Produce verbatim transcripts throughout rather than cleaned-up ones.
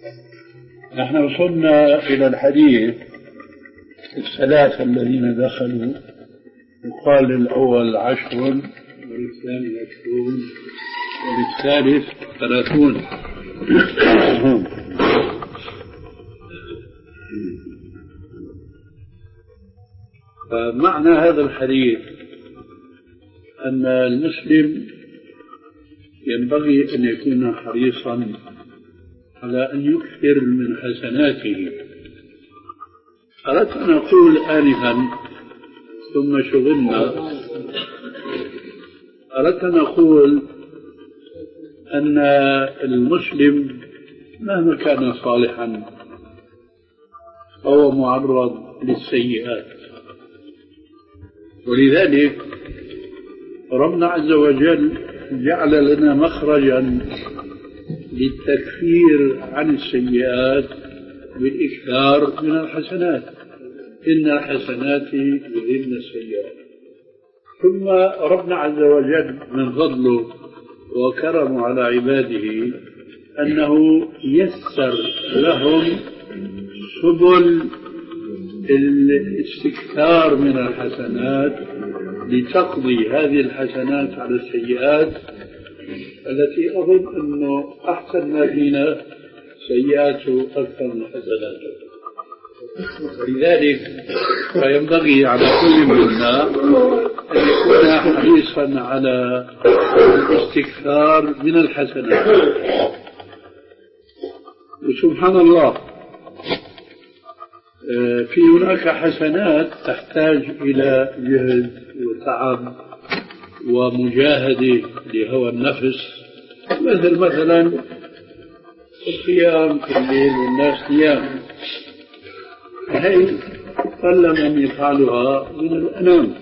نحن وصلنا إلى الحديث الثلاثة الذين دخلوا، يقال للأول عشر وللثاني عشرون وللثالث ثلاثون. فمعنى هذا الحديث أن المسلم ينبغي أن يكون حريصا على أن يكثر من حسناته. أردت أن أقول آنفا ثم شغلنا، أردت أن أقول أن المسلم مهما كان صالحا فهو معرض للسيئات، ولذلك ربنا عز وجل جعل لنا مخرجا للتكفير عن السيئات بالإكثار من الحسنات، إن الحسنات يذهبن السيئات. ثم ربنا عز وجل من فضله وكرمه على عباده أنه يسر لهم سبل الاستكثار من الحسنات لتقضي هذه الحسنات على السيئات التي أظن أنه أحسن ما فينا سيئاته أكثر من حسناته. لذلك فينبغي على كل منا أن يكون حريصا على الاستكثار من الحسنات. وسبحان الله في هناك حسنات تحتاج إلى جهد وتعب ومجاهدة لهوى النفس، مثل مثلا القيام في الليل والناس نيام، هي قل من يفعلها من الأنام.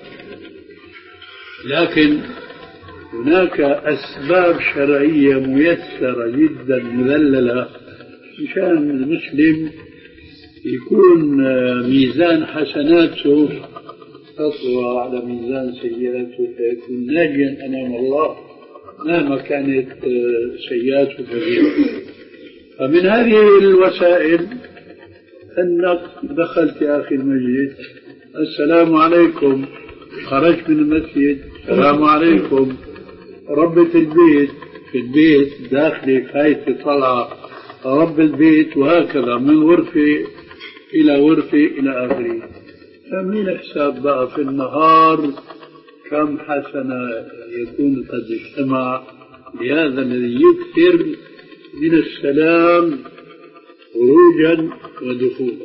لكن هناك أسباب شرعية ميسرة جدا مذللة مشان المسلم يكون ميزان حسناته تطغى على ميزان سيئاته فيكون ناجيا أمام الله مهما كانت سيئاته كبيرة. فمن هذه الوسائل أنك دخلت يا أخي المسجد السلام عليكم، خرجت من المسجد السلام عليكم، ربة البيت في البيت داخلي فايت طلعة رب البيت، وهكذا من غرفة إلى غرفة إلى آخره. فمن حساب بقى في النهار كم حسنة يكون قد اجتمع لهذا الذي يكثر من السلام خروجا ودخولا.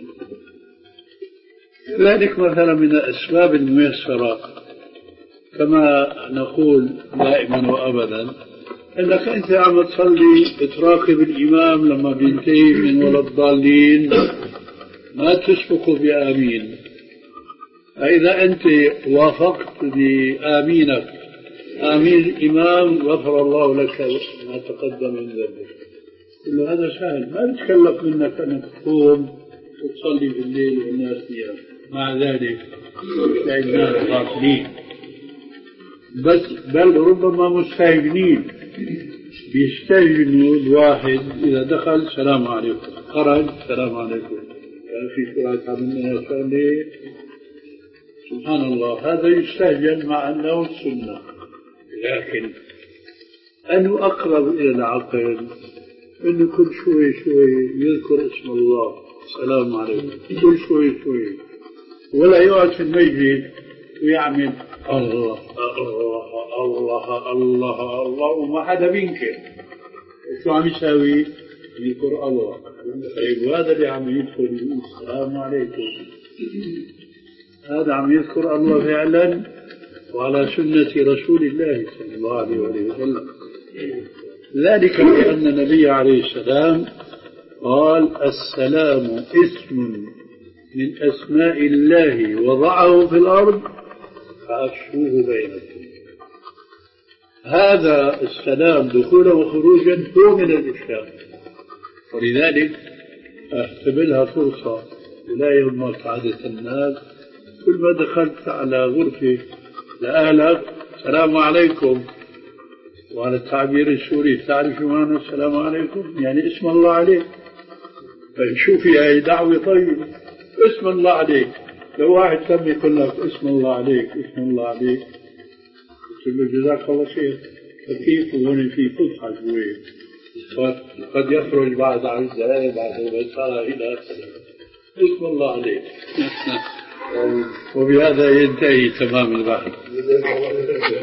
ذلك مثلا من الأسباب الميسرة كما نقول دائما وأبدا، أنك أنت عم تصلي بتراقب الإمام لما بينتهي من ولا الضالين ما تسبق بآمين. فإذا أنت وافقت بآمينك آمين الإمام غفر الله لك ما تقدم من ذنبك. كل هذا سهل، ما بتكلف منك أنك تقوم وتصلي بالليل والناس نيام. مع ذلك الناس غافلين، بس بل ربما مستهجنين، بيستهجنوا الواحد إذا دخل السلام عليكم، خرج السلام عليكم، يعني في شرعة عملنا يصلي. سبحان الله، هذا يستهجن مع أنه السنة. لكن أنه أقرب إلى العقل أنه كل شوي شوي يذكر اسم الله السلام عليكم، كل شوي شوي، ولا يقعد في المسجد ويعمل الله الله الله الله الله وما حدا بينكر. شو عم يساوي؟ يذكر الله. طيب وهذا اللي عم يدخل السلام عليكم هذا عم يذكر الله فعلا وعلى سنة رسول الله صلى الله عليه وسلم. ذلك لأن النبي عليه السلام قال السلام اسم من أسماء الله وضعه في الأرض فأفشوه بينكم. هذا السلام دخولا وخروجا هو من الإسلام، ولذلك احتملها فرصة ولا يهمك عادة الناس. كل ما دخلت على غرفة لأهلك السلام عليكم، وعلى التعبير السوري تعرف معنى السلام عليكم يعني اسم الله عليه. شوفي هاي دعوة طيب، اسم الله عليك. لو واحد سمي يقول لك اسم الله عليك اسم الله عليك، قلت له جزاك الله خير، فكيف هون في فضحة شوي، قد يخرج بعد عزة بعد مسألة إلى اسم الله عليك. وبهذا ينتهي تمام البحث.